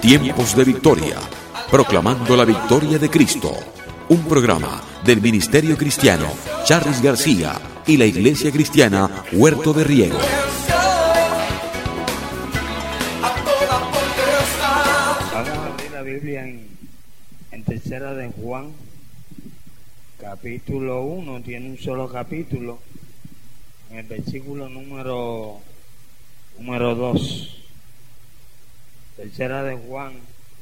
Tiempos de Victoria, proclamando la victoria de Cristo. Un programa del Ministerio Cristiano Charles García y la Iglesia Cristiana Huerto de Riego. Vamos a abrir la Biblia en Tercera de Juan, capítulo 1, tiene un solo capítulo, en el versículo número 2. Tercera de Juan,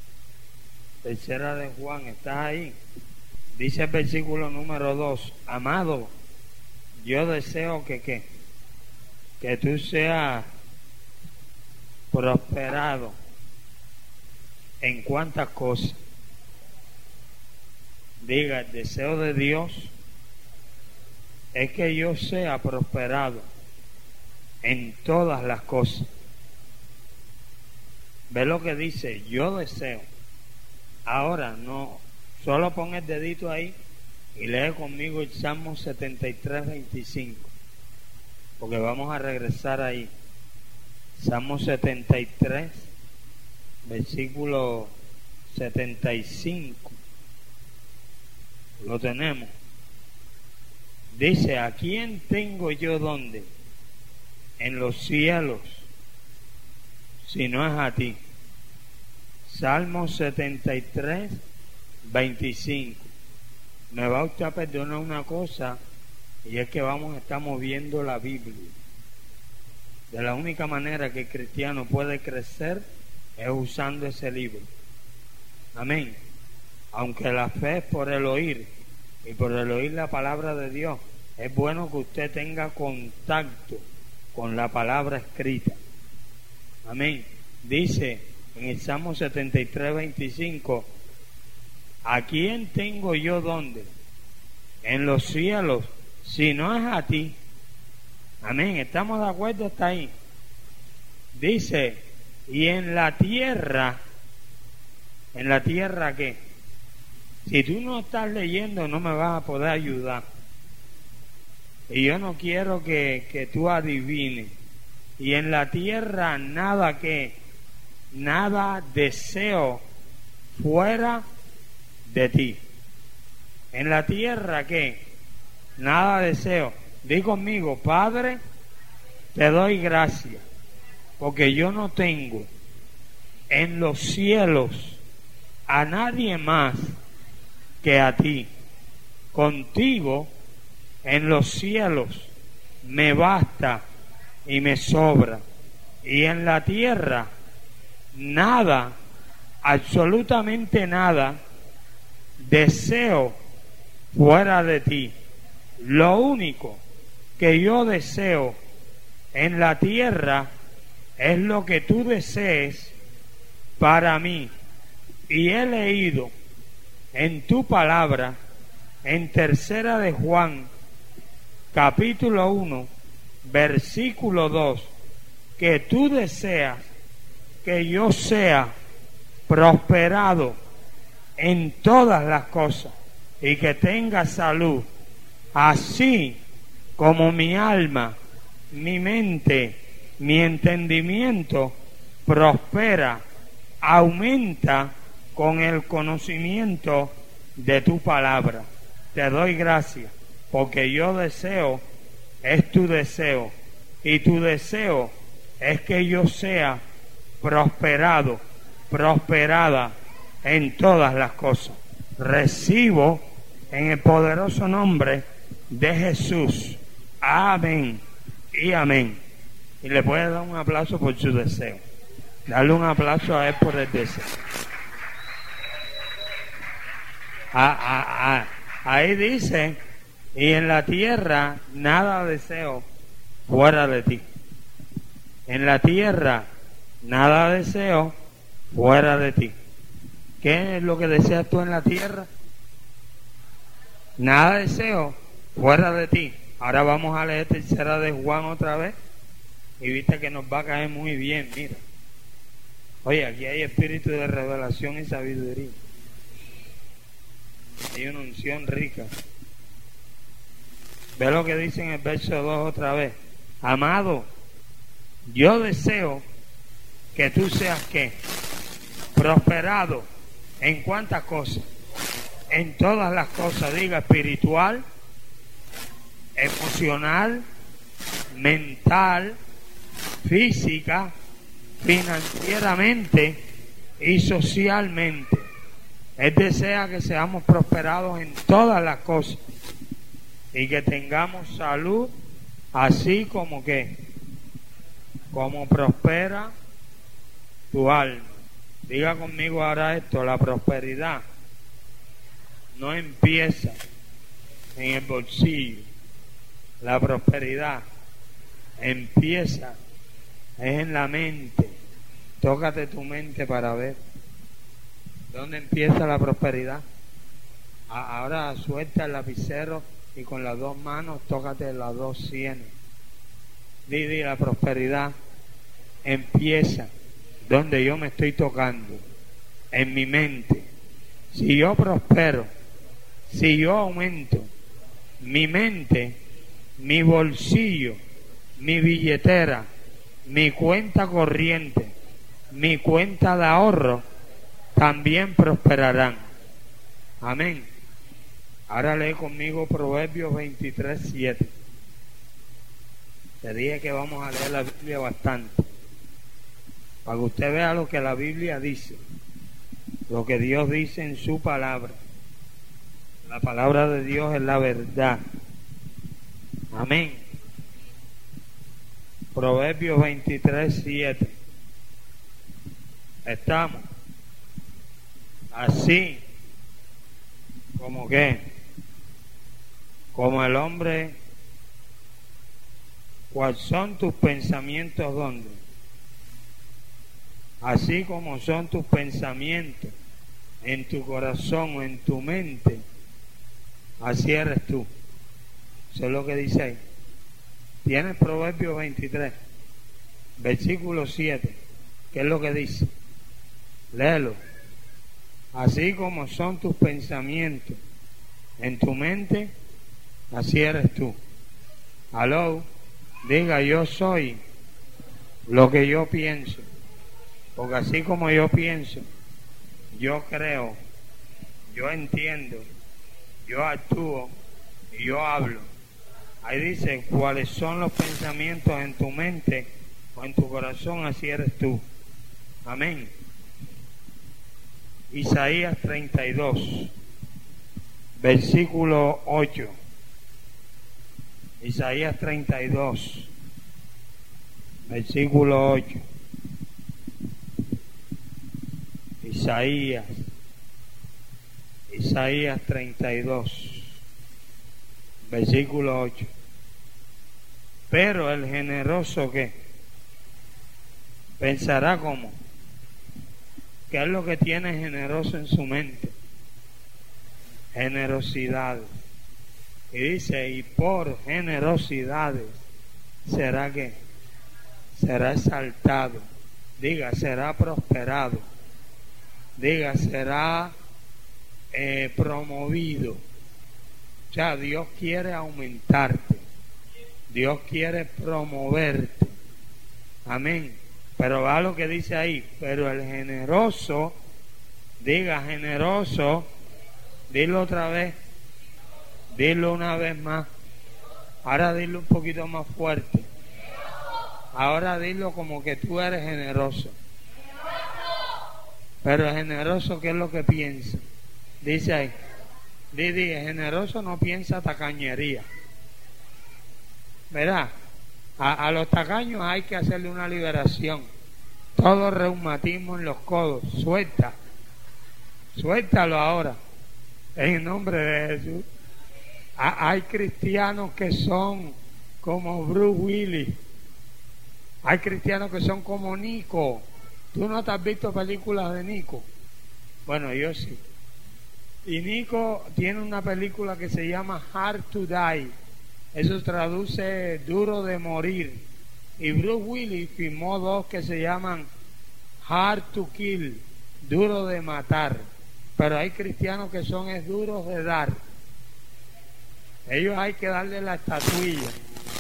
¿estás ahí? Dice el versículo número 2: Amado, yo deseo que tú seas prosperado en cuantas cosas. Diga, el deseo de Dios es que yo sea prosperado en todas las cosas. Ve lo que dice, yo deseo. Ahora no, solo pon el dedito ahí y lee conmigo el Salmo 73, 25, porque vamos a regresar ahí. Salmo 73, versículo 75. Lo tenemos. Dice, ¿a quién tengo yo dónde? En los cielos, si no es a ti. Salmo 73, 25. Me va usted a perdonar una cosa, y es que estamos viendo la Biblia. De la única manera que el cristiano puede crecer es usando ese libro. Amén. Aunque la fe es por el oír, y por el oír la palabra de Dios, es bueno que usted tenga contacto con la palabra escrita. Amén. Dice en el Salmo 73, 25, ¿a quién tengo yo dónde? En los cielos, si no es a ti. Amén. ¿Estamos de acuerdo hasta ahí? Dice, y en la tierra ¿qué? Si tú no estás leyendo, no me vas a poder ayudar. Y yo no quiero que tú adivines. Y en la tierra nada deseo fuera de ti. En la tierra nada deseo. Di conmigo, Padre, te doy gracias, porque yo no tengo en los cielos a nadie más que a ti. Contigo en los cielos me basta y me sobra. Y en la tierra nada, absolutamente nada deseo fuera de ti. Lo único que yo deseo en la tierra es lo que tú desees para mí. Y he leído en tu palabra, en Tercera de Juan, capítulo 1, versículo 2, que tú deseas que yo sea prosperado en todas las cosas y que tenga salud, así como mi alma, mi mente, mi entendimiento prospera, aumenta con el conocimiento de tu palabra. Te doy gracias, porque yo deseo, es tu deseo, y tu deseo es que yo sea prosperado, prosperada en todas las cosas. Recibo en el poderoso nombre de Jesús. Amén y amén. Y le puede dar un aplauso por su deseo. Darle un aplauso a él por el deseo. Ahí dice, y en la tierra nada deseo fuera de ti. En la tierra nada deseo fuera de ti. ¿Qué es lo que deseas tú en la tierra? Nada deseo fuera de ti. Ahora vamos a leer Tercera de Juan otra vez. Y viste que nos va a caer muy bien, mira. Oye, aquí hay espíritu de revelación y sabiduría. Hay una unción rica. Ve lo que dice en el verso 2 otra vez. Amado, yo deseo que tú seas ¿qué? prosperado en cuántas cosas, en todas las cosas, diga, espiritual, emocional, mental, física, financieramente y socialmente. Él desea que seamos prosperados en todas las cosas y que tengamos salud, así como como prospera tu alma. Diga conmigo ahora esto: la prosperidad no empieza en el bolsillo, la prosperidad empieza es en la mente. Tócate tu mente para ver dónde empieza la prosperidad. Ahora suelta el lapicero y con las dos manos tócate las dos sienes. Di, la prosperidad empieza donde yo me estoy tocando, en mi mente. Si yo prospero, si yo aumento mi mente, mi bolsillo, mi billetera, mi cuenta corriente, mi cuenta de ahorro, también prosperarán. Amén. Ahora lee conmigo Proverbios 23:7. Te dije que vamos a leer la Biblia bastante, para que usted vea lo que la Biblia dice, lo que Dios dice en su palabra. La palabra de Dios es la verdad. Amén. Proverbios 23:7. Estamos así como como el hombre. ¿Cuáles son tus pensamientos? ¿Dónde? Así como son tus pensamientos en tu corazón o en tu mente, así eres tú. Eso es lo que dice ahí. Tienes Proverbios 23, versículo 7. ¿Qué es lo que dice? Léelo. Así como son tus pensamientos en tu mente, así eres tú. Aló. Diga, yo soy lo que yo pienso, porque así como yo pienso, yo creo, yo entiendo, yo actúo y yo hablo. Ahí dice, cuáles son los pensamientos en tu mente o en tu corazón, así eres tú. Amén. Isaías 32, versículo 8. Isaías 32, versículo 8. Isaías 32, versículo 8. Pero el generoso, ¿qué? Pensará como. ¿Qué es lo que tiene generoso en su mente? Generosidad. Y dice, y por generosidades será que será exaltado. Diga, será prosperado. Diga, será promovido. O sea, Dios quiere aumentarte. Dios quiere promoverte. Amén. Pero va lo que dice ahí. Pero el generoso, diga generoso, dilo otra vez. Dilo una vez más. Ahora dilo un poquito más fuerte. Ahora dilo como que tú eres generoso. Pero el generoso, ¿qué es lo que piensa? Dice ahí. Didi, el generoso no piensa tacañería. ¿Verdad? A los tacaños hay que hacerle una liberación. Todo reumatismo en los codos. Suelta. Suéltalo ahora. En el nombre de Jesús. Hay cristianos que son como Bruce Willis. Hay cristianos que son como Nico. ¿Tú no te has visto películas de Nico? Bueno, yo sí. Y Nico tiene una película que se llama Hard to Die. Eso traduce duro de morir. Y Bruce Willis filmó dos que se llaman Hard to Kill, duro de matar. Pero hay cristianos que son duros de dar. Ellos hay que darle la estatuilla.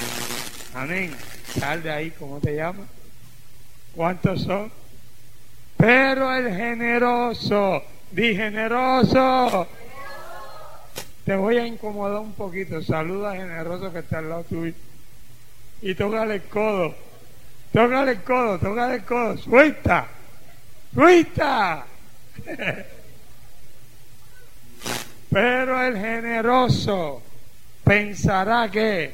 Amén. Sal de ahí, ¿cómo te llamas? ¿Cuántos son? Pero el generoso, di generoso. Te voy a incomodar un poquito. Saluda al generoso que está al lado tuyo. Y tócale el codo. Tócale el codo, tócale el codo. Suelta. Suelta. Pero el generoso pensará que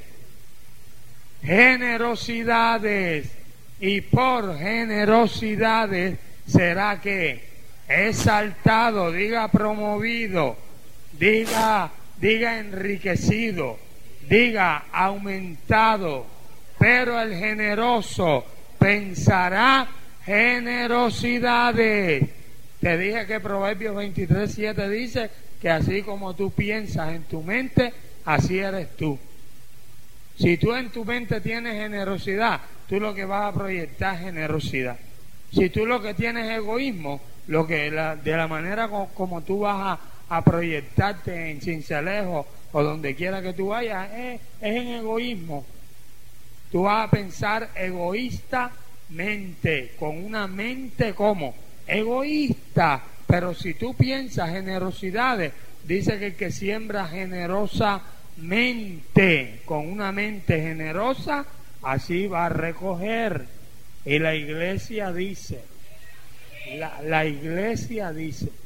generosidades, y por generosidades será que exaltado, diga promovido, diga enriquecido, diga aumentado. Pero el generoso pensará generosidades. Te dije que Proverbios 23:7 dice que así como tú piensas en tu mente, así eres tú. Si tú en tu mente tienes generosidad, tú lo que vas a proyectar es generosidad. Si tú lo que tienes es egoísmo, de la manera como tú vas a proyectarte en Cincelejo o donde quiera que tú vayas, es en egoísmo. Tú vas a pensar egoístamente, con una mente como egoísta. Pero si tú piensas generosidades, dice que el que siembra generosamente, con una mente generosa, así va a recoger. Y la iglesia dice, la iglesia,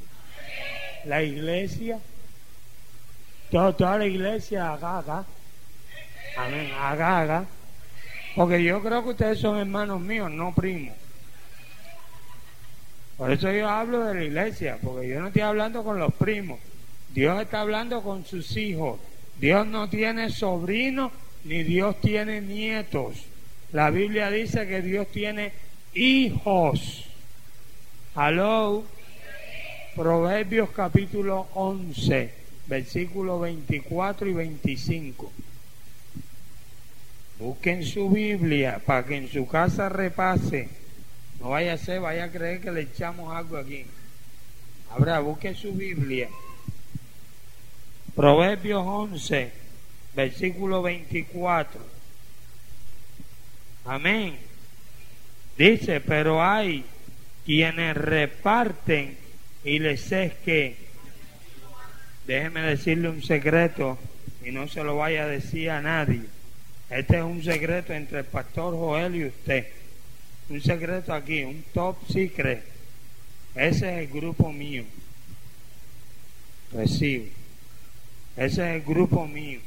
toda la iglesia haga, amén, haga, porque yo creo que ustedes son hermanos míos, no primos. Por eso yo hablo de la iglesia, porque yo no estoy hablando con los primos. Dios está hablando con sus hijos. Dios no tiene sobrinos, ni Dios tiene nietos. La Biblia dice que Dios tiene hijos. Aló. Proverbios capítulo 11, versículos 24 y 25. Busquen su Biblia para que en su casa repase. No vaya a creer que le echamos algo aquí. Ahora, busque su Biblia. Proverbios 11, versículo 24. Amén. Dice, pero hay quienes reparten y les es que, déjeme decirle un secreto y no se lo vaya a decir a nadie. Este es un secreto entre el pastor Joel y usted. Un secreto aquí, un top secret. Ese es el grupo mío. Recibe. Ese es el grupo mío.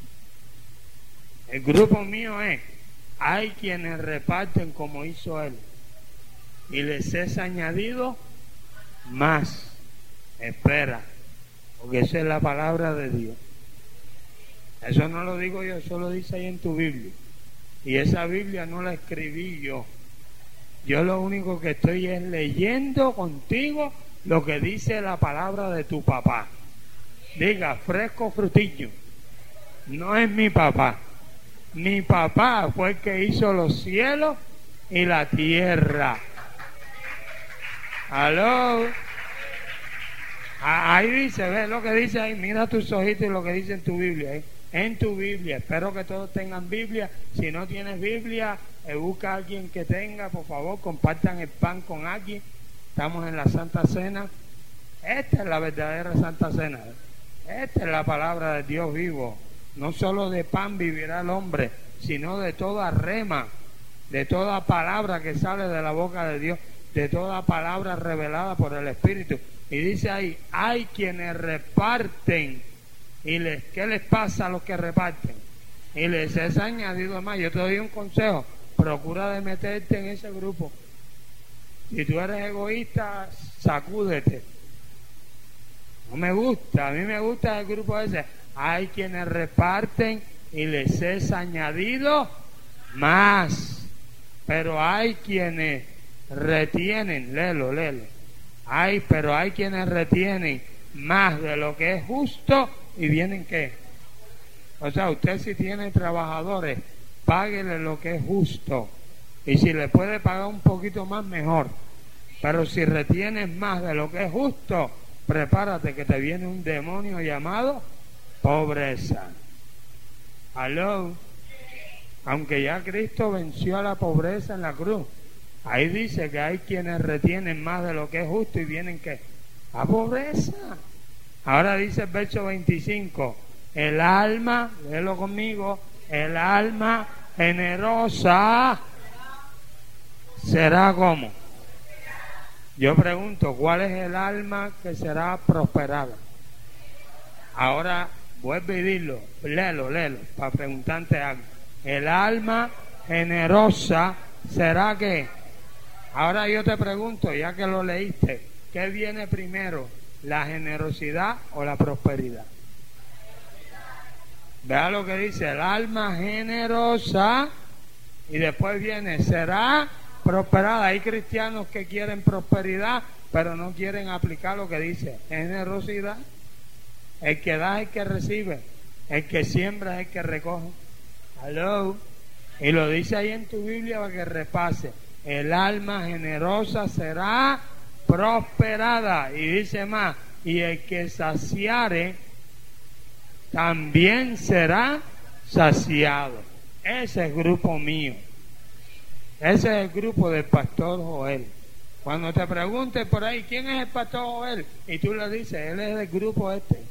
El grupo mío es, hay quienes reparten como hizo él, y les es añadido más. Espera, porque esa es la palabra de Dios. Eso no lo digo yo, eso lo dice ahí en tu Biblia. Y esa Biblia no la escribí yo. Yo lo único que estoy es leyendo contigo lo que dice la palabra de tu papá. Diga, fresco frutillo. No es mi papá. Mi papá fue el que hizo los cielos y la tierra. ¿Aló? Ahí dice, ve lo que dice ahí. Mira tus ojitos y lo que dice en tu Biblia. En tu Biblia. Espero que todos tengan Biblia. Si no tienes Biblia, busca a alguien que tenga, por favor, compartan el pan con alguien. Estamos en la Santa Cena. Esta es la verdadera Santa Cena. Esta es la palabra de Dios vivo. No solo de pan vivirá el hombre, sino de toda rema, de toda palabra que sale de la boca de Dios, de toda palabra revelada por el Espíritu. Y dice ahí, hay quienes reparten. ¿Qué les pasa a los que reparten? Y les es añadido más. Yo te doy un consejo. Procura de meterte en ese grupo. Si tú eres egoísta, sacúdete. No me gusta. A mí me gusta el grupo ese. Hay quienes reparten y les es añadido más. Pero hay quienes retienen. Léelo. Pero hay quienes retienen más de lo que es justo. ¿Y vienen qué? O sea, usted si tiene trabajadores, páguele lo que es justo. Y si le puede pagar un poquito más, mejor. Pero si retienes más de lo que es justo, prepárate que te viene un demonio llamado pobreza. ¿Aló? Aunque ya Cristo venció a la pobreza en la cruz. Ahí dice que hay quienes retienen más de lo que es justo y vienen que a pobreza. Ahora dice el verso 25, el alma, léelo conmigo, el alma generosa será como. Yo pregunto, ¿cuál es el alma que será prosperada? Ahora vuelve y dilo, léelo, para preguntarte algo. El alma generosa será que. Ahora yo te pregunto, ya que lo leíste, ¿qué viene primero, la generosidad o la prosperidad? Vea lo que dice, el alma generosa, y después viene, será prosperada. Hay cristianos que quieren prosperidad, pero no quieren aplicar lo que dice generosidad. El que da es el que recibe, el que siembra es el que recoge. Hello. Y lo dice ahí en tu Biblia para que repase. El alma generosa será prosperada. Y dice más, y el que saciare también será saciado. Ese es el grupo mío. Ese es el grupo del pastor Joel. Cuando te preguntes por ahí, ¿quién es el pastor Joel? Y tú le dices, él es del grupo este.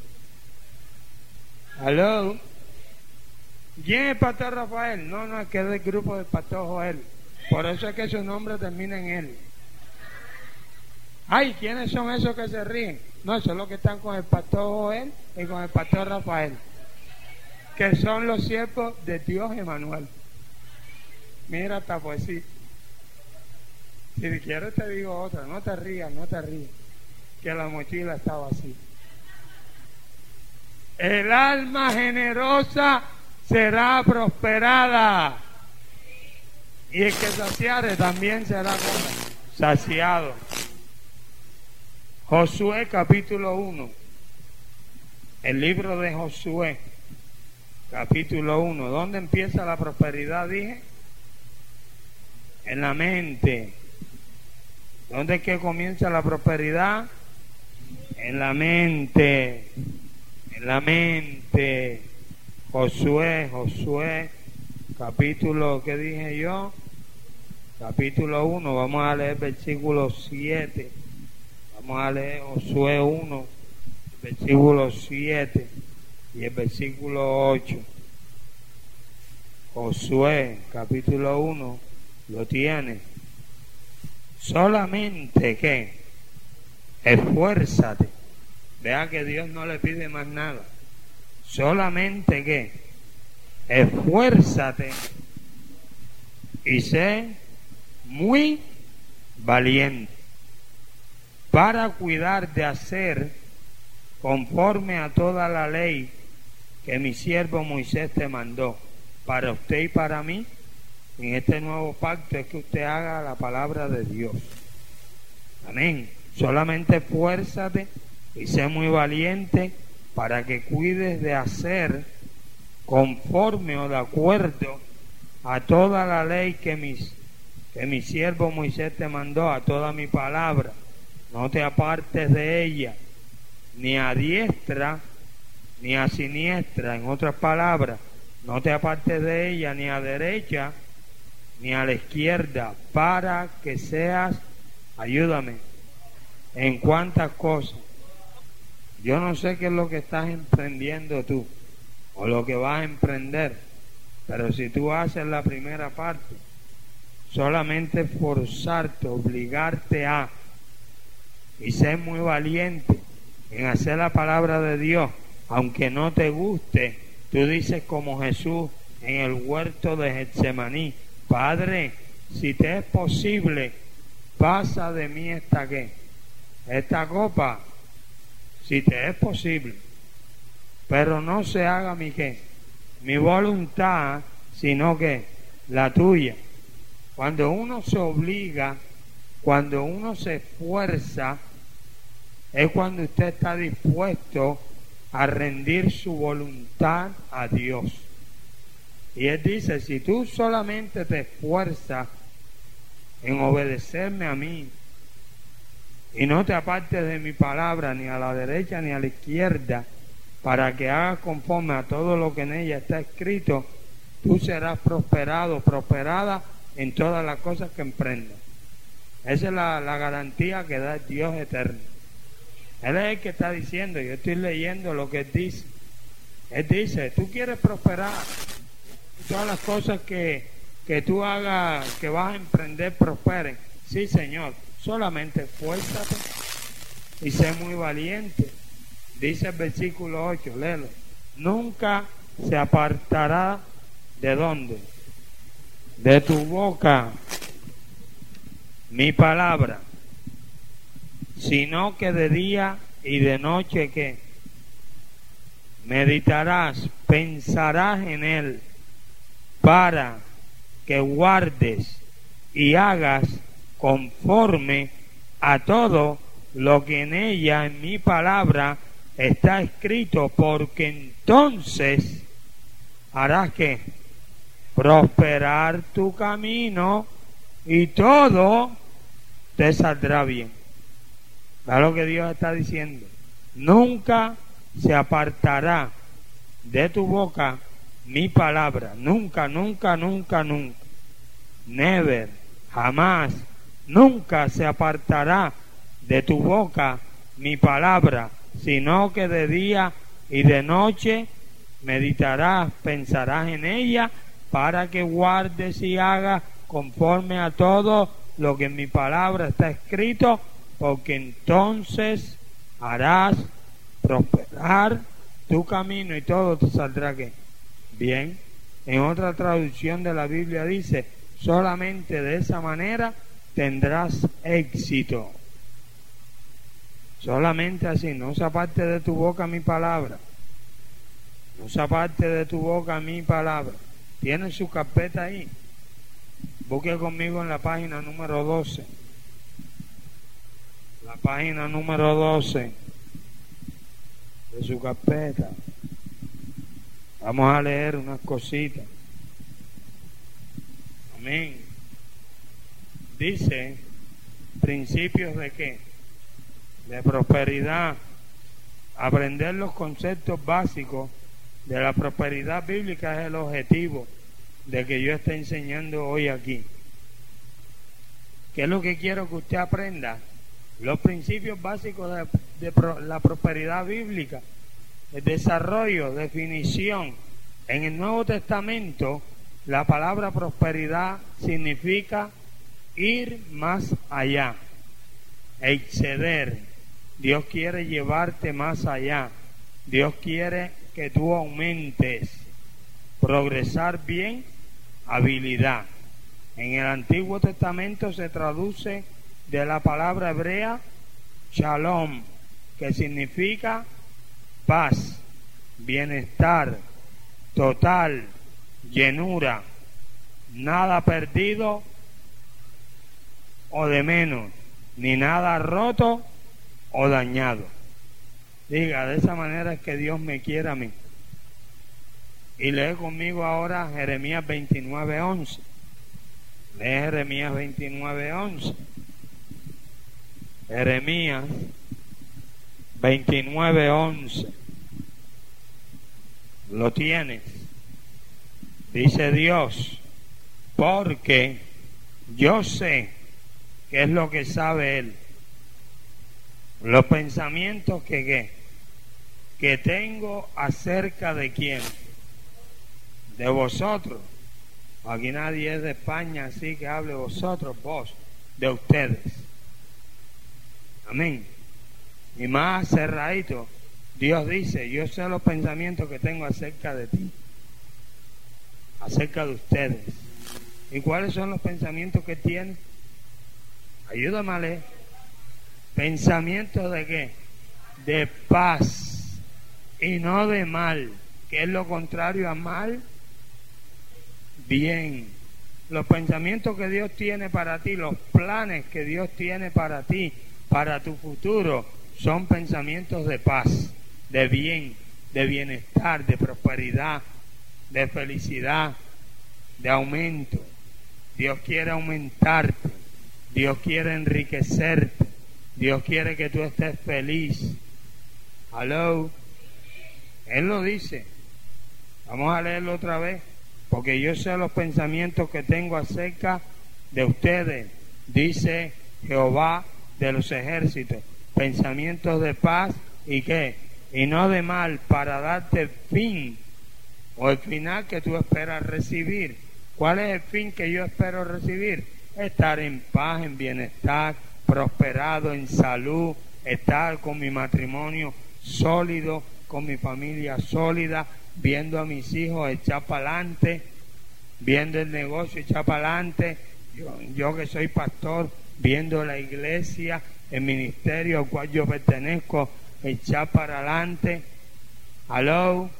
Hello. ¿Quién es el pastor Rafael? No, es que es del grupo del pastor Joel. Por eso es que su nombre termina en él. Ay, ¿quiénes son esos que se ríen? No, esos son los que están con el pastor Joel y con el pastor Rafael, que son los siervos de Dios Emanuel. Mira esta poesía. Si quieres te digo otra, no te rías, que la mochila estaba así. El alma generosa será prosperada, y el que saciare también será saciado. Josué capítulo 1, el libro de Josué capítulo 1, ¿dónde empieza la prosperidad? Dije, en la mente. ¿Dónde es que comienza la prosperidad? En la mente. En la mente. Josué, capítulo, ¿qué dije yo? Capítulo 1, vamos a leer versículo 7. Vamos a leer Josué 1, versículo 7 y el versículo 8. Josué, capítulo 1, lo tiene. Solamente que esfuérzate. Vea que Dios no le pide más nada. Solamente que esfuérzate y sé muy valiente para cuidar de hacer conforme a toda la ley que mi siervo Moisés te mandó, para usted y para mí. En este nuevo pacto es que usted haga la palabra de Dios. Amén. Solamente esfuérzate y sé muy valiente para que cuides de hacer conforme o de acuerdo a toda la ley que mi siervo Moisés te mandó, a toda mi palabra. No te apartes de ella, ni a diestra ni a siniestra. En otras palabras, no te apartes de ella ni a derecha ni a la izquierda, para que seas, ayúdame, en cuántas cosas. Yo no sé qué es lo que estás emprendiendo tú o lo que vas a emprender, pero si tú haces la primera parte, solamente esforzarte, obligarte a, y ser muy valiente en hacer la palabra de Dios, aunque no te guste, tú dices como Jesús en el huerto de Getsemaní: Padre, si te es posible, pasa de mí esta copa, si te es posible, pero no se haga mi voluntad, sino que la tuya. Cuando uno se obliga, cuando uno se esfuerza, es cuando usted está dispuesto a rendir su voluntad a Dios. Y él dice: si tú solamente te esfuerzas en obedecerme a mí y no te apartes de mi palabra ni a la derecha ni a la izquierda, para que hagas conforme a todo lo que en ella está escrito, tú serás prosperado, prosperada en todas las cosas que emprendas. Esa es la garantía que da Dios eterno. Él es el que está diciendo, yo estoy leyendo lo que Él dice. Él dice, tú quieres prosperar, todas las cosas que tú hagas, que vas a emprender, prosperen. Sí, Señor, solamente esfuérzate y sé muy valiente. Dice el versículo 8, léelo. Nunca se apartará ¿de dónde? De tu boca mi palabra, sino que de día y de noche que meditarás, pensarás en él, para que guardes y hagas conforme a todo lo que en ella, en mi palabra, está escrito, porque entonces harás que prosperar tu camino y todo te saldrá bien. ¿Verdad lo que Dios está diciendo? Nunca se apartará de tu boca mi palabra. Nunca, nunca, nunca, nunca. Never, jamás, nunca se apartará de tu boca mi palabra, sino que de día y de noche meditarás, pensarás en ella, para que guardes y hagas conforme a todo lo que en mi palabra está escrito, porque entonces harás prosperar tu camino y todo te saldrá ¿qué? Bien. En otra traducción de la Biblia dice, solamente de esa manera tendrás éxito. Solamente así, no se aparte de tu boca mi palabra. No se aparte de tu boca mi palabra. Tienen su carpeta ahí. Busque conmigo en la página número 12. La página número 12 de su carpeta. Vamos a leer unas cositas. Amén. Dice, principios de qué? De prosperidad. Aprender los conceptos básicos de la prosperidad bíblica es el objetivo de que yo esté enseñando hoy aquí. ¿Qué es lo que quiero que usted aprenda? Los principios básicos de la prosperidad bíblica, el desarrollo, definición. En el Nuevo Testamento, la palabra prosperidad significa ir más allá, exceder. Dios quiere llevarte más allá. Dios quiere que tú aumentes, progresar bien, habilidad. En el Antiguo Testamento se traduce de la palabra hebrea shalom, que significa paz, bienestar, total, llenura, nada perdido o de menos, ni nada roto o dañado. Diga, de esa manera es que Dios me quiere a mí. Y lee conmigo ahora Jeremías 29:11. Lee Jeremías 29:11. Jeremías 29:11. Lo tienes. Dice Dios, porque yo sé qué es lo que sabe Él. Los pensamientos que tengo acerca de quién, de vosotros. Aquí nadie es de España, así que hable vosotros, vos, de ustedes. Amén. Y más cerradito, Dios dice, yo sé los pensamientos que tengo acerca de ti, acerca de ustedes. ¿Y cuáles son los pensamientos que tiene? Ayúdame a leer. ¿Pensamientos de qué? De paz y no de mal. ¿Qué es lo contrario a mal? Bien. Los pensamientos que Dios tiene para ti, los planes que Dios tiene para ti, para tu futuro, son pensamientos de paz, de bien, de bienestar, de prosperidad, de felicidad, de aumento. Dios quiere aumentarte, Dios quiere enriquecerte, Dios quiere que tú estés feliz. Hello. Él lo dice. Vamos a leerlo otra vez. Porque yo sé los pensamientos que tengo acerca de ustedes, dice Jehová de los ejércitos, pensamientos de paz y qué, y no de mal, para darte el fin o el final que tú esperas recibir. ¿Cuál es el fin que yo espero recibir? Estar en paz, en bienestar, prosperado, en salud, estar con mi matrimonio sólido, con mi familia sólida, viendo a mis hijos echar para adelante, viendo el negocio echar para adelante, yo que soy pastor, viendo la iglesia, el ministerio al cual yo pertenezco, echar para adelante. ¿Aló?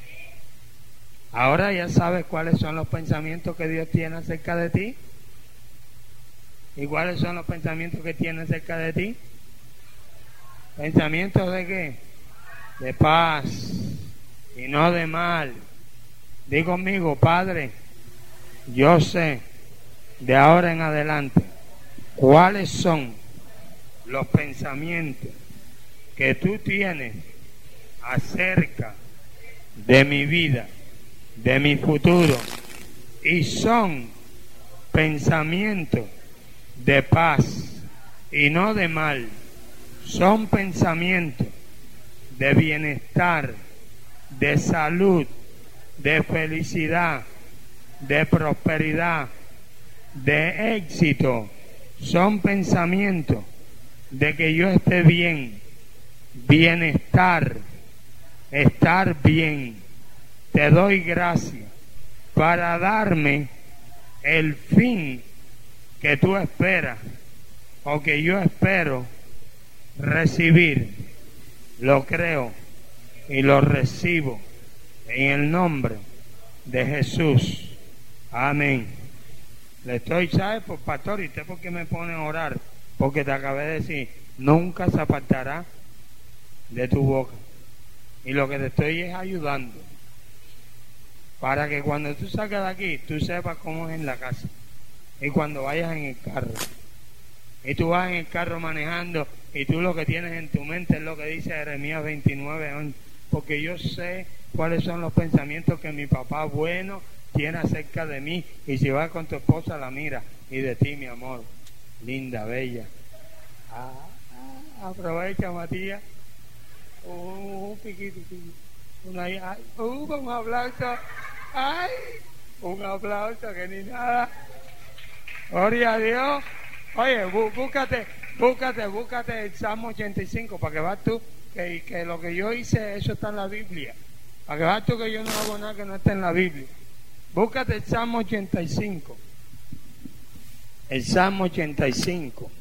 Ahora ya sabes cuáles son los pensamientos que Dios tiene acerca de ti. ¿Y cuáles son los pensamientos que tiene acerca de ti? ¿Pensamientos de qué? De paz y no de mal. Di conmigo, Padre, yo sé de ahora en adelante cuáles son los pensamientos que tú tienes acerca de mi vida, de mi futuro, y son pensamientos de paz y no de mal, son pensamientos de bienestar, de salud, de felicidad, de prosperidad, de éxito, son pensamientos de que yo esté bien, bienestar, estar bien. Te doy gracias para darme el fin que tú esperas o que yo espero recibir. Lo creo y lo recibo en el nombre de Jesús. Amén. Le estoy, ¿sabes? Por pastor, ¿y usted por qué me pone a orar? Porque te acabé de decir, nunca se apartará de tu boca. Y lo que te estoy es ayudando para que cuando tú salgas de aquí, tú sepas cómo es en la casa. Y cuando vayas en el carro, y tú vas en el carro manejando, y tú lo que tienes en tu mente es lo que dice Jeremías 29:11, porque yo sé cuáles son los pensamientos que mi papá bueno tiene acerca de mí. Y si vas con tu esposa, la mira, y de ti, mi amor, linda, bella. Aprovecha, Matías. Un piquito. Un aplauso. Ay, un aplauso que ni nada. Gloria a Dios. Oye, búscate el Salmo 85 para que veas tú que lo que yo hice, eso está en la Biblia. Para que veas tú que yo no hago nada que no esté en la Biblia. Búscate el Salmo 85. El Salmo 85.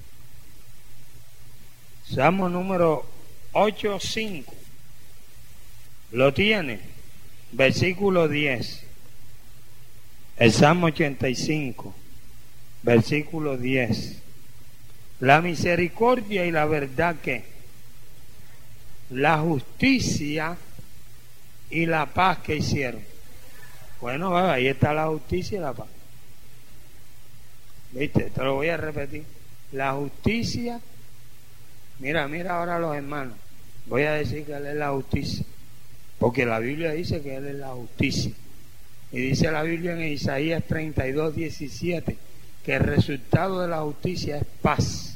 Salmo número 8:5. ¿Lo tiene? Versículo 10. El Salmo 85. Versículo 10. La misericordia y la verdad, ¿qué? La justicia y la paz que hicieron. Bueno, ahí está la justicia y la paz. ¿Viste? Te lo voy a repetir. La justicia. Mira ahora los hermanos. Voy a decir que Él es la justicia. Porque la Biblia dice que Él es la justicia. Y dice la Biblia en Isaías 32:17 que el resultado de la justicia es paz.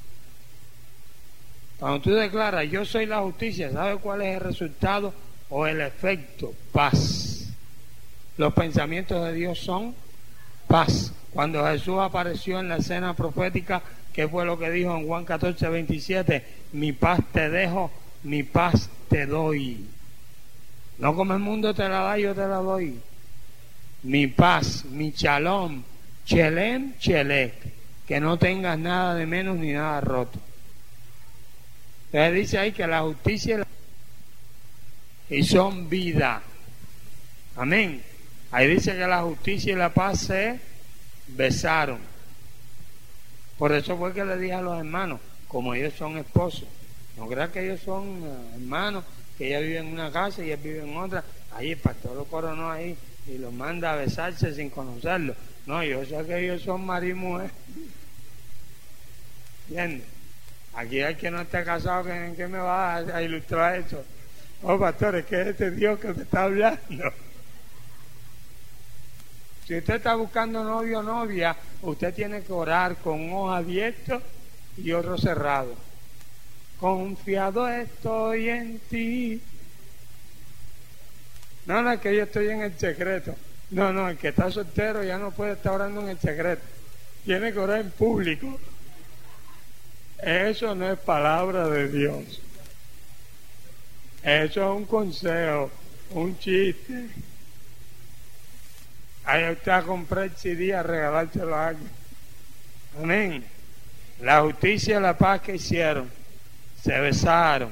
Cuando tú declaras, yo soy la justicia, ¿sabes cuál es el resultado o el efecto? Paz. Los pensamientos de Dios son paz. Cuando Jesús apareció en la escena profética, ¿qué fue lo que dijo en Juan 14:27? Mi paz te dejo, mi paz te doy. No como el mundo te la da, yo te la doy. Mi paz, mi shalom, chelem, chelek, que no tengas nada de menos ni nada roto. Entonces dice ahí que la justicia y son vida. Amén. Ahí dice que la justicia y la paz se besaron. Por eso fue que le dije a los hermanos, como ellos son esposos, no crean que ellos son hermanos, que ella vive en una casa y él vive en otra. Ahí el pastor lo coronó ahí y los manda a besarse sin conocerlo. No, yo sé que ellos son marido y mujer. ¿Entiendes? Aquí hay que no esté casado, ¿qué me va a ilustrar eso? Oh, pastor, es que es este Dios que me está hablando. Si usted está buscando novio o novia, usted tiene que orar con ojos abiertos y otro cerrado. Confiado estoy en ti. No, es que yo estoy en el secreto. No, el que está soltero ya no puede estar orando en el secreto. Tiene que orar en público. Eso no es palabra de Dios. Eso es un consejo, un chiste. Ahí usted a comprar el CD a regalárselo a alguien. Amén. La justicia y la paz que hicieron, se besaron.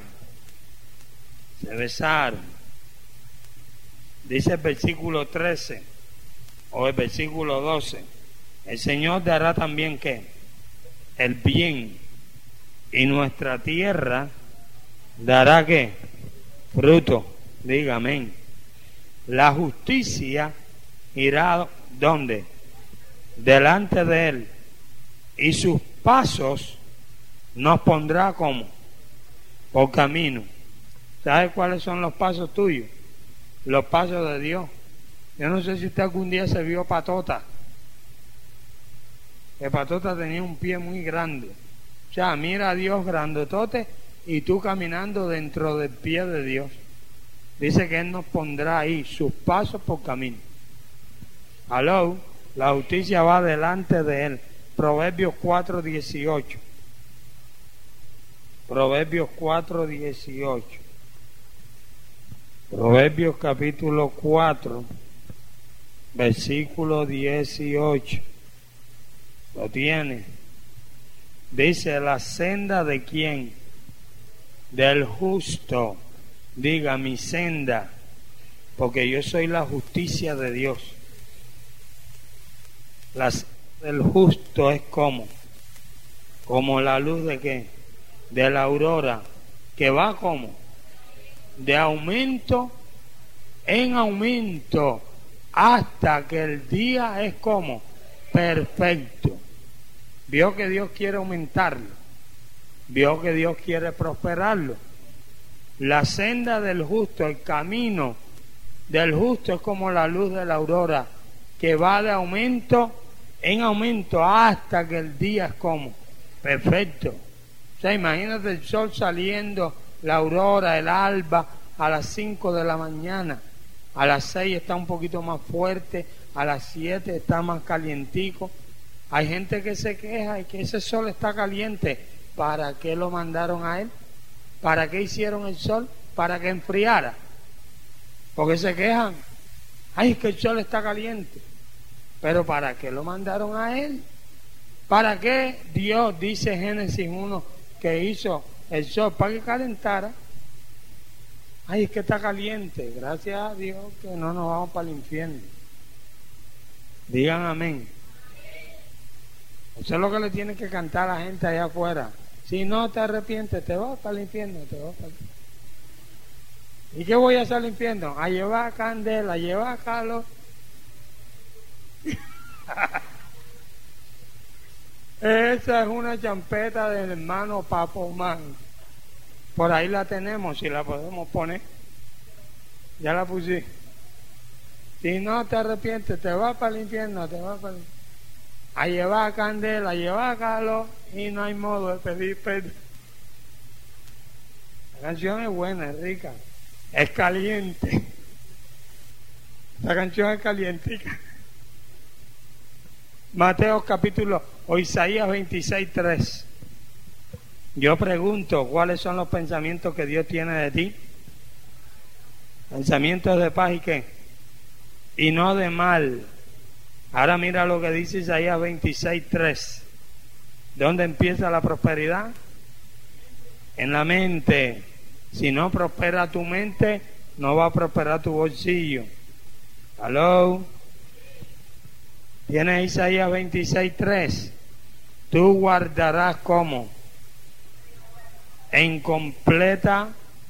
Dice el versículo 13 o el versículo 12: el Señor dará también ¿qué? El bien, y nuestra tierra dará ¿qué? Fruto. Diga amén. La justicia irá ¿dónde? Delante de él, y sus pasos nos pondrá como por camino. ¿Sabes cuáles son los pasos tuyos? Los pasos de Dios. Yo no sé si usted algún día se vio Patota. Que Patota tenía un pie muy grande. O sea, mira a Dios grandotote y tú caminando dentro del pie de Dios. Dice que Él nos pondrá ahí sus pasos por camino. Aló, la justicia va delante de Él. Proverbios 4:18. Proverbios 4:18. Proverbios capítulo 4, versículo 18. ¿Lo tiene? Dice: la senda de quién? Del justo. Diga mi senda, porque yo soy la justicia de Dios. La senda del justo es como la luz de qué? De la aurora, que va como de aumento en aumento hasta que el día es como perfecto. Vio que Dios quiere aumentarlo, vio que Dios quiere prosperarlo. La senda del justo, el camino del justo es como la luz de la aurora, que va de aumento en aumento hasta que el día es como perfecto. O sea, imagínate el sol saliendo, la aurora, el alba, a las 5 de la mañana. A las 6 está un poquito más fuerte, a las 7 está más calientico. Hay gente que se queja y que ese sol está caliente. ¿Para qué lo mandaron a él? ¿Para qué hicieron el sol? Para que enfriara. Porque se quejan. Ay, es que el sol está caliente. Pero ¿para qué lo mandaron a él? ¿Para qué Dios, dice Génesis 1, que hizo el sol? Para que calentara. Ay, es que está caliente. Gracias a Dios que no nos vamos para el infierno. Digan amén. Eso es lo que le tiene que cantar a la gente allá afuera. Si no te arrepientes, te vas para el infierno, ¿Y qué voy a hacer al infierno? A llevar candela, a llevar calor. Esa es una champeta del hermano Papomán. Por ahí la tenemos, si la podemos poner. Ya la puse. Si no te arrepientes, te vas para el infierno, a llevar candela, a llevar calor, y no hay modo de pedir perdón. La canción es buena, es rica, es caliente. La canción es calientica. Mateo capítulo o Isaías 26:3. Yo pregunto, ¿cuáles son los pensamientos que Dios tiene de ti? Pensamientos de paz y qué, y no de mal. Ahora mira lo que dice Isaías 26:3. ¿Dónde empieza la prosperidad? En la mente. Si no prospera tu mente, no va a prosperar tu bolsillo. ¿Aló? ¿Tienes Isaías 26:3? Tú guardarás como en completa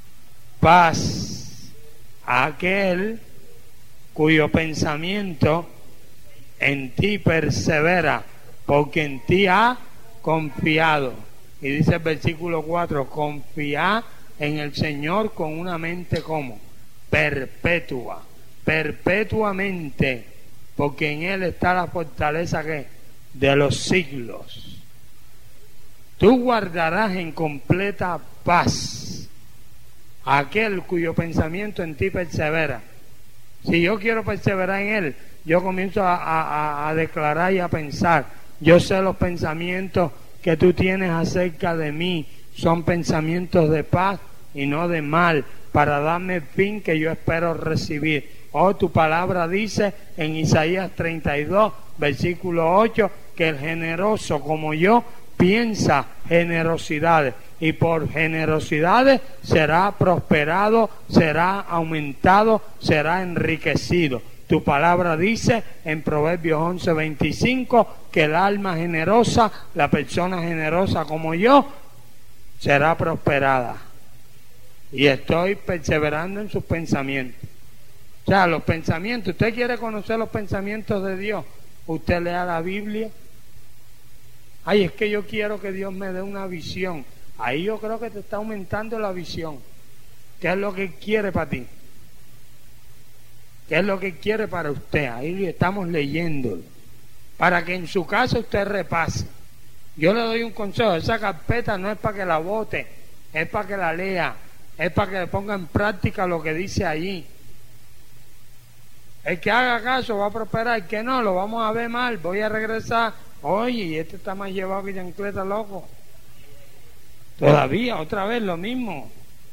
paz a aquel cuyo pensamiento en ti persevera, porque en ti ha confiado. Y dice el versículo 4: confía en el Señor con una mente como perpetua, perpetuamente, porque en Él está la fortaleza que de los siglos. Tú guardarás en completa paz a aquel cuyo pensamiento en ti persevera. Si yo quiero perseverar en él, yo comienzo a declarar y a pensar. Yo sé los pensamientos que tú tienes acerca de mí. Son pensamientos de paz y no de mal, para darme el fin que yo espero recibir. Oh, tu palabra dice en Isaías 32, versículo 8, que el generoso como yo piensa generosidades, y por generosidades será prosperado, será aumentado, será enriquecido. Tu palabra dice en Proverbios 11:25 que el alma generosa, la persona generosa como yo, será prosperada. Y estoy perseverando en sus pensamientos. O sea, los pensamientos, usted quiere conocer los pensamientos de Dios, usted lea la Biblia. Ay, es que yo quiero que Dios me dé una visión. Ahí yo creo que te está aumentando la visión. ¿Qué es lo que quiere para ti? ¿Qué es lo que quiere para usted? Ahí estamos leyéndolo. Para que en su casa usted repase. Yo le doy un consejo. Esa carpeta no es para que la bote, es para que la lea, es para que le ponga en práctica lo que dice allí. El que haga caso va a prosperar, el que no, lo vamos a ver mal. Voy a regresar. Oye, y este está más llevado que chancleta, loco. Todavía, otra vez lo mismo.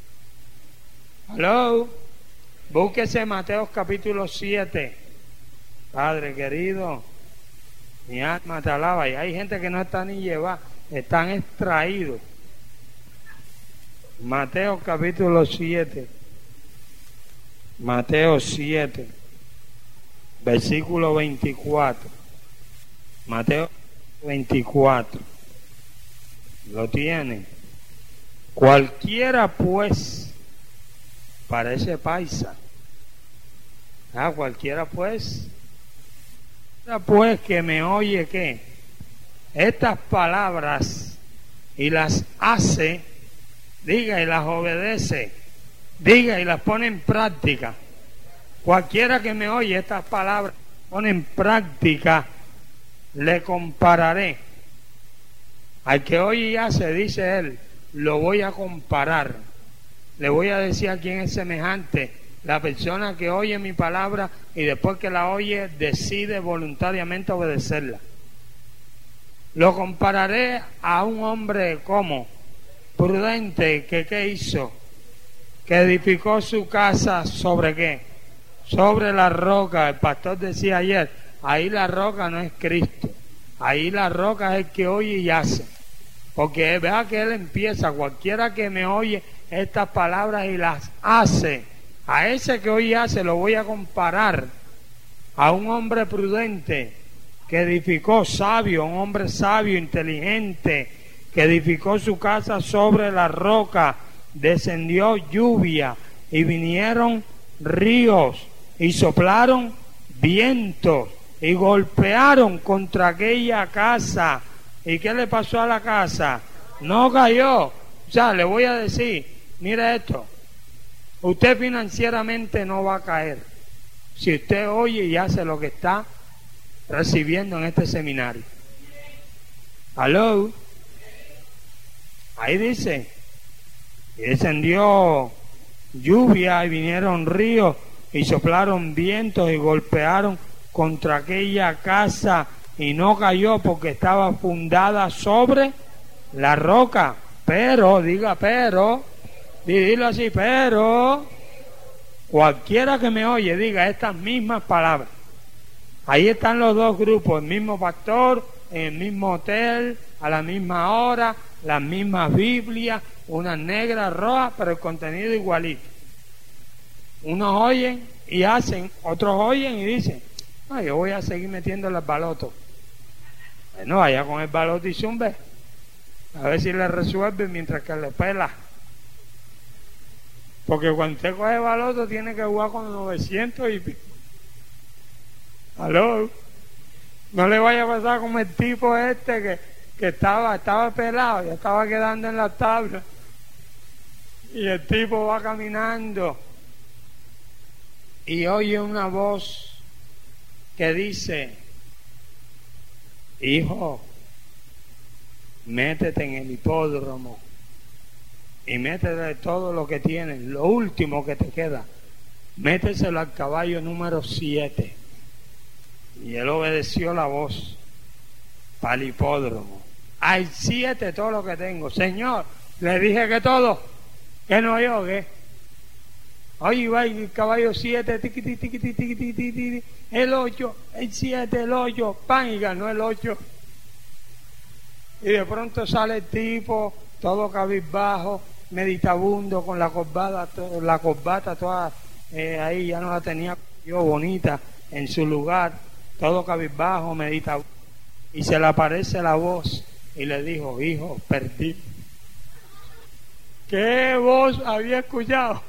Hello. Búsquese Mateo capítulo 7. Padre querido, mi alma te alaba. Y hay gente que no está ni llevada, están extraídos. Mateo capítulo 7. Mateo 7, versículo 24. Mateo 24. ¿Lo tiene? Cualquiera pues, parece paisa. Cualquiera pues que me oye que estas palabras y las hace, diga y las obedece, diga y las pone en práctica. Cualquiera que me oye estas palabras, pone en práctica, le compararé. Al que oye y hace, dice él, lo voy a comparar. Le voy a decir a quién es semejante. La persona que oye mi palabra y después que la oye decide voluntariamente obedecerla. Lo compararé a un hombre como prudente que ¿qué hizo? Que edificó su casa ¿sobre qué? Sobre la roca. El pastor decía ayer, ahí la roca no es Cristo, ahí la roca es el que oye y hace. Porque vea que él empieza, cualquiera que me oye estas palabras y las hace, a ese que hoy hace lo voy a comparar a un hombre prudente que edificó, sabio, un hombre sabio, inteligente, que edificó su casa sobre la roca. Descendió lluvia y vinieron ríos y soplaron vientos y golpearon contra aquella casa. ¿Y qué le pasó a la casa? No cayó. O sea, le voy a decir, mira esto, usted financieramente no va a caer si usted oye y hace lo que está recibiendo en este seminario. ¿Aló? Ahí dice, y descendió lluvia y vinieron ríos y soplaron vientos y golpearon contra aquella casa y no cayó porque estaba fundada sobre la roca. Pero, diga pero, dilo así, pero cualquiera que me oye diga estas mismas palabras. Ahí están los dos grupos, el mismo pastor, en el mismo hotel, a la misma hora, las mismas Biblias, unas negras, rojas, pero el contenido igualito. Unos oyen y hacen, otros oyen y dicen, no, yo voy a seguir metiendo los balotos. Bueno, vaya con el baloto y zumbe, a ver si le resuelve mientras que le pela. Porque cuando usted coge baloto tiene que jugar con 900 y pico. ¿Aló? No le vaya a pasar como el tipo este que estaba pelado, ya estaba quedando en la tabla. Y el tipo va caminando y oye una voz que dice, hijo, métete en el hipódromo y métete todo lo que tienes, lo último que te queda, méteselo al caballo número 7. Y él obedeció la voz para el hipódromo. Al 7 todo lo que tengo. Señor, le dije que todo, que no yo, que oye, va el caballo 7, tiqui, tiqui, tiqui, tiqui, tiqui, tiqui, el 8, el 7, el 8, pan, y ganó el 8. Y de pronto sale el tipo, todo cabizbajo, meditabundo, con la corbata toda ahí, ya no la tenía yo bonita en su lugar, todo cabizbajo, meditabundo. Y se le aparece la voz y le dijo: hijo, perdí. ¿Qué voz había escuchado?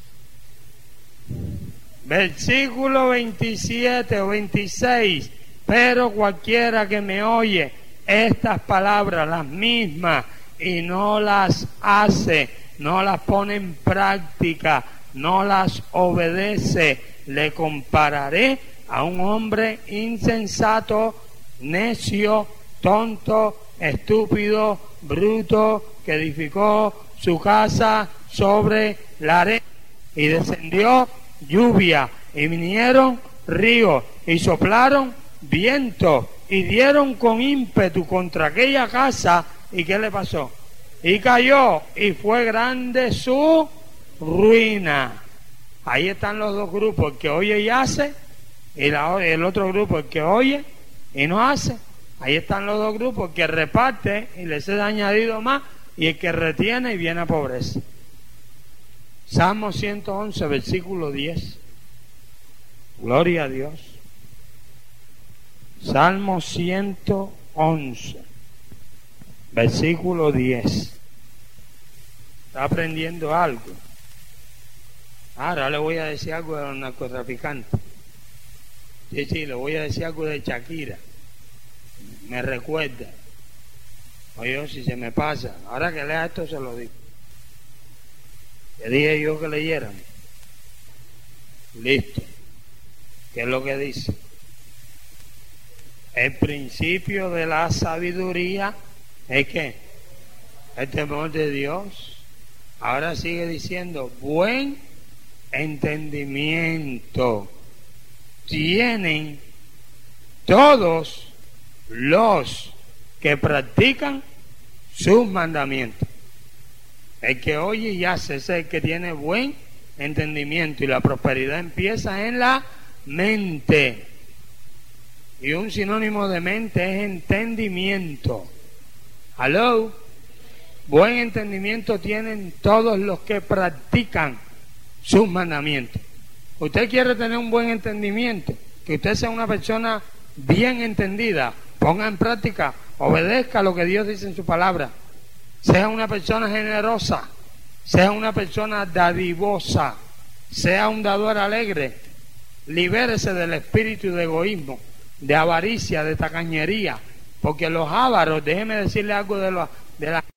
Versículo 27 o 26. Pero cualquiera que me oye estas palabras, las mismas, y no las hace, no las pone en práctica, no las obedece, le compararé a un hombre insensato, necio, tonto, estúpido, bruto, que edificó su casa sobre la arena, y descendió lluvia, y vinieron ríos, y soplaron vientos, y dieron con ímpetu contra aquella casa. ¿Y qué le pasó? Y cayó, y fue grande su ruina. Ahí están los dos grupos: el que oye y hace, y el otro grupo, el que oye y no hace. Ahí están los dos grupos: el que reparte y les es añadido más, y el que retiene y viene a pobreza. Salmo 111, versículo 10. Gloria a Dios. Salmo 111, versículo 10. ¿Está aprendiendo algo? Ahora le voy a decir algo de los narcotraficantes. Sí, le voy a decir algo de Shakira. Me recuerda. Oye, si se me pasa, ahora que lea esto se lo digo. Le dije yo que leyeran. Listo. ¿Qué es lo que dice? El principio de la sabiduría es que el temor de Dios. Ahora sigue diciendo: buen entendimiento tienen todos los que practican sus mandamientos. El que oye y hace es el que tiene buen entendimiento, y la prosperidad empieza en la mente. Y un sinónimo de mente es entendimiento. ¿Aló? Buen entendimiento tienen todos los que practican sus mandamientos. Usted quiere tener un buen entendimiento, que usted sea una persona bien entendida, ponga en práctica, obedezca lo que Dios dice en su palabra, sea una persona generosa, sea una persona dadivosa, sea un dador alegre, libérese del espíritu de egoísmo, de avaricia, de tacañería, porque los ávaros, déjeme decirle algo de la